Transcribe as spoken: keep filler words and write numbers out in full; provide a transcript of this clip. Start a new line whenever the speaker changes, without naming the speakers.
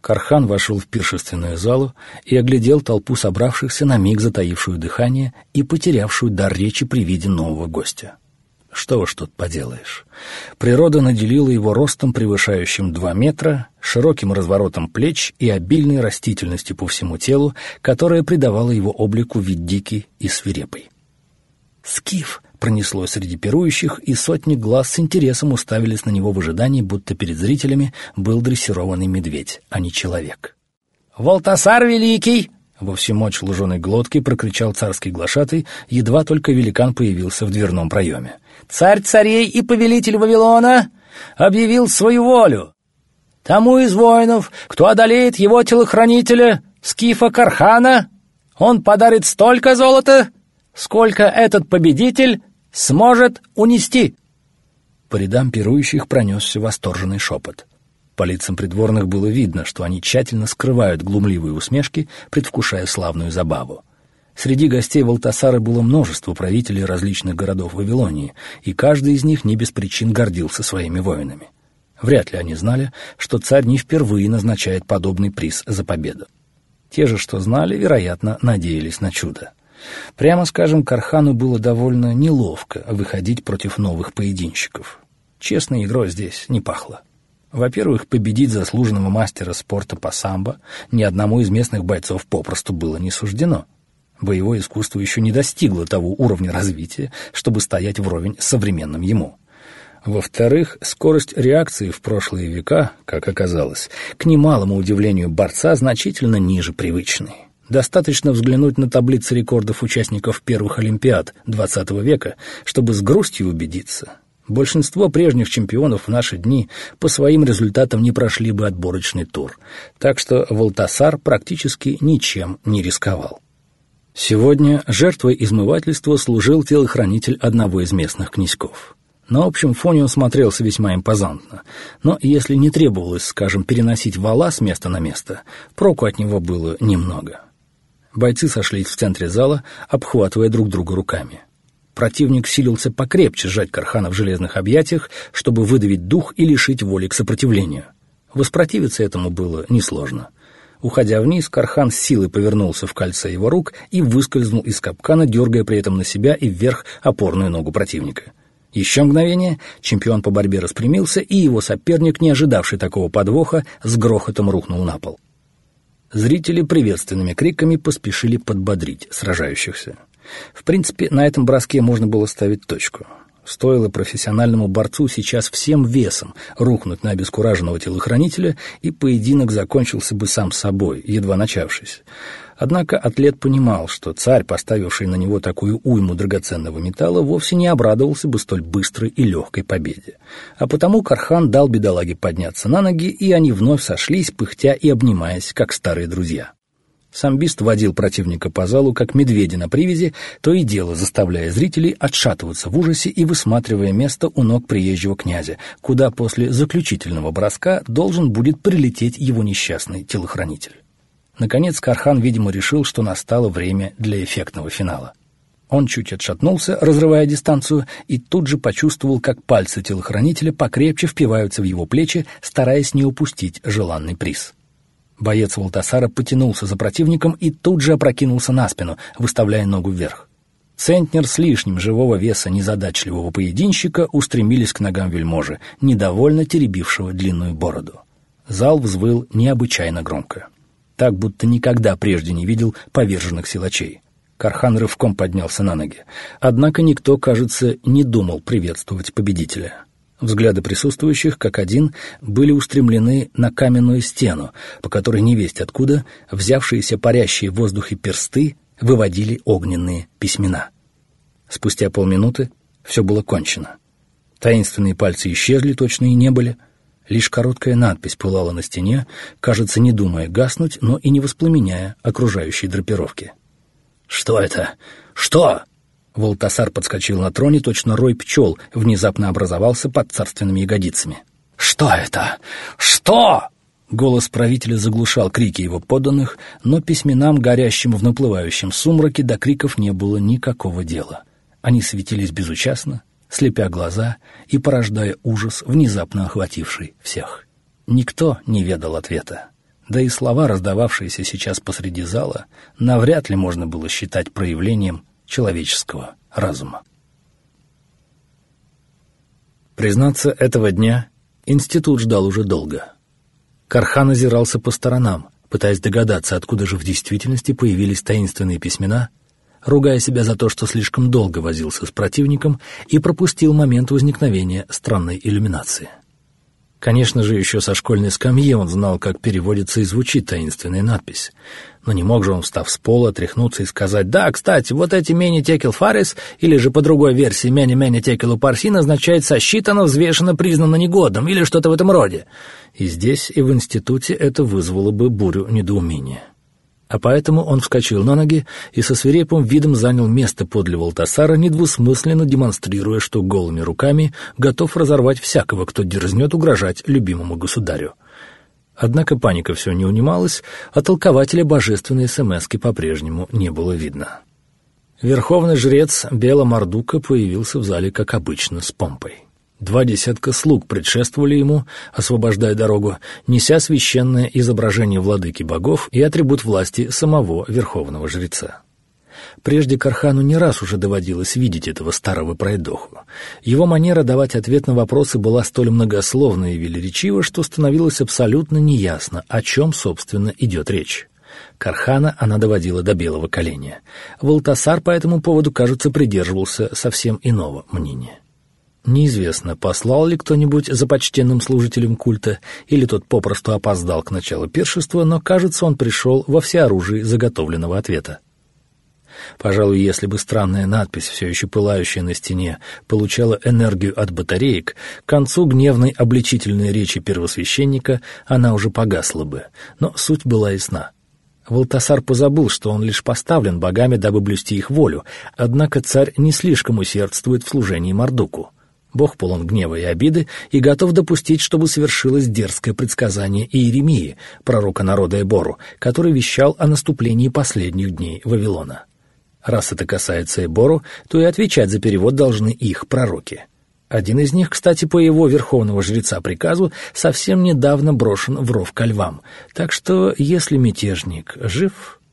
Кархан вошел в пиршественную залу и оглядел толпу собравшихся, на миг затаившую дыхание и потерявшую дар речи при виде нового гостя. Что уж тут поделаешь. Природа наделила его ростом, превышающим два метра, широким разворотом плеч и обильной растительностью по всему телу, которая придавала его облику вид дикий и свирепый. «Скиф!» — пронеслось среди пирующих, и сотни глаз с интересом уставились на него в ожидании, будто перед зрителями был дрессированный медведь, а не человек. «Валтасар Великий!» — во всемочь луженой глотки прокричал царский глашатый, едва только великан появился в дверном проеме. «Царь царей и повелитель Вавилона объявил свою волю. Тому из воинов, кто одолеет его телохранителя, скифа Кархана, он подарит столько золота, сколько этот победитель сможет унести». По рядам пирующих пронесся восторженный шепот. По лицам придворных было видно, что они тщательно скрывают глумливые усмешки, предвкушая славную забаву. Среди гостей Валтасара было множество правителей различных городов Вавилонии, и каждый из них не без причин гордился своими воинами. Вряд ли они знали, что царь не впервые назначает подобный приз за победу. Те же, что знали, вероятно, надеялись на чудо. Прямо скажем, Кархану было довольно неловко выходить против новых поединщиков. Честной игрой здесь не пахло. Во-первых, победить заслуженного мастера спорта по самбо ни одному из местных бойцов попросту было не суждено. Боевое искусство еще не достигло того уровня развития, чтобы стоять вровень с современным ему. Во-вторых, скорость реакции в прошлые века, как оказалось, к немалому удивлению борца значительно ниже привычной. Достаточно взглянуть на таблицы рекордов участников первых Олимпиад двадцатого века, чтобы с грустью убедиться. Большинство прежних чемпионов в наши дни по своим результатам не прошли бы отборочный тур, так что Валтасар практически ничем не рисковал. Сегодня жертвой измывательства служил телохранитель одного из местных князьков. На общем фоне он смотрелся весьма импозантно, но если не требовалось, скажем, переносить вала с места на место, проку от него было немного. Бойцы сошлись в центре зала, обхватывая друг друга руками. Противник силился покрепче сжать Кархана в железных объятиях, чтобы выдавить дух и лишить воли к сопротивлению. Воспротивиться этому было несложно. Уходя вниз, Кархан с силой повернулся в кольце его рук и выскользнул из капкана, дергая при этом на себя и вверх опорную ногу противника. Еще мгновение, чемпион по борьбе распрямился, и его соперник, не ожидавший такого подвоха, с грохотом рухнул на пол. Зрители приветственными криками поспешили подбодрить сражающихся. В принципе, на этом броске можно было ставить точку. Стоило профессиональному борцу сейчас всем весом рухнуть на обескураженного телохранителя, и поединок закончился бы сам собой, едва начавшись. Однако атлет понимал, что царь, поставивший на него такую уйму драгоценного металла, вовсе не обрадовался бы столь быстрой и легкой победе. А потому Кархан дал бедолаге подняться на ноги, и они вновь сошлись, пыхтя и обнимаясь, как старые друзья. Самбист водил противника по залу, как медведя на привязи, то и дело заставляя зрителей отшатываться в ужасе и высматривая место у ног приезжего князя, куда после заключительного броска должен будет прилететь его несчастный телохранитель. Наконец Кархан, видимо, решил, что настало время для эффектного финала. Он чуть отшатнулся, разрывая дистанцию, и тут же почувствовал, как пальцы телохранителя покрепче впиваются в его плечи, стараясь не упустить желанный приз. Боец Валтасара потянулся за противником и тут же опрокинулся на спину, выставляя ногу вверх. Центнер с лишним живого веса незадачливого поединщика устремились к ногам вельможи, недовольно теребившего длинную бороду. Зал взвыл необычайно громко. Так, будто никогда прежде не видел поверженных силачей. Кархан рывком поднялся на ноги. Однако никто, кажется, не думал приветствовать победителя. Взгляды присутствующих, как один, были устремлены на каменную стену, по которой невесть откуда взявшиеся парящие в воздухе персты выводили огненные письмена. Спустя полминуты все было кончено. Таинственные пальцы исчезли, точно и не были. Лишь короткая надпись пылала на стене, кажется, не думая гаснуть, но и не воспламеняя окружающей драпировки. «Что это? Что?» Валтасар подскочил на троне, точно рой пчел внезапно образовался под царственными ягодицами. «Что это? Что?» Голос правителя заглушал крики его подданных, но письменам, горящим в наплывающем сумраке, до криков не было никакого дела. Они светились безучастно, слепя глаза и порождая ужас, внезапно охвативший всех. Никто не ведал ответа. Да и слова, раздававшиеся сейчас посреди зала, навряд ли можно было считать проявлением человеческого разума. Признаться, этого дня институт ждал уже долго. Кархан озирался по сторонам, пытаясь догадаться, откуда же в действительности появились таинственные письмена, ругая себя за то, что слишком долго возился с противником и пропустил момент возникновения странной иллюминации. Конечно же, еще со школьной скамьи он знал, как переводится и звучит таинственная надпись. Но не мог же он, встав с пола, тряхнуться и сказать: «Да, кстати, вот эти «мени текел фарис», или же по другой версии «мени-мени текелу парсин» означает «сосчитано, взвешено, признано негодным» или что-то в этом роде. И здесь, и в институте это вызвало бы бурю недоумения. А поэтому он вскочил на ноги и со свирепым видом занял место подле Валтасара, недвусмысленно демонстрируя, что голыми руками готов разорвать всякого, кто дерзнет угрожать любимому государю. Однако паника все не унималась, а толкователя божественной эс-эм-эски по-прежнему не было видно. Верховный жрец Бела Мардука появился в зале, как обычно, с помпой. Два десятка слуг предшествовали ему, освобождая дорогу, неся священное изображение владыки богов и атрибут власти самого верховного жреца. Прежде Кархану не раз уже доводилось видеть этого старого пройдоху. Его манера давать ответ на вопросы была столь многословна и велеречива, что становилось абсолютно неясно, о чем, собственно, идет речь. Кархана она доводила до белого коленя. Валтасар по этому поводу, кажется, придерживался совсем иного мнения. Неизвестно, послал ли кто-нибудь за почтенным служителем культа, или тот попросту опоздал к началу пиршества, но, кажется, он пришел во всеоружии заготовленного ответа. Пожалуй, если бы странная надпись, все еще пылающая на стене, получала энергию от батареек, к концу гневной обличительной речи первосвященника она уже погасла бы, но суть была ясна. Валтасар позабыл, что он лишь поставлен богами, дабы блюсти их волю, однако царь не слишком усердствует в служении Мардуку. Бог полон гнева и обиды и готов допустить, чтобы совершилось дерзкое предсказание Иеремии, пророка народа Эбору, который вещал о наступлении последних дней Вавилона. Раз это касается Эбору, то и отвечать за перевод должны их пророки. Один из них, кстати, по его верховного жреца приказу, совсем недавно брошен в ров ко львам, так что если мятежник жив,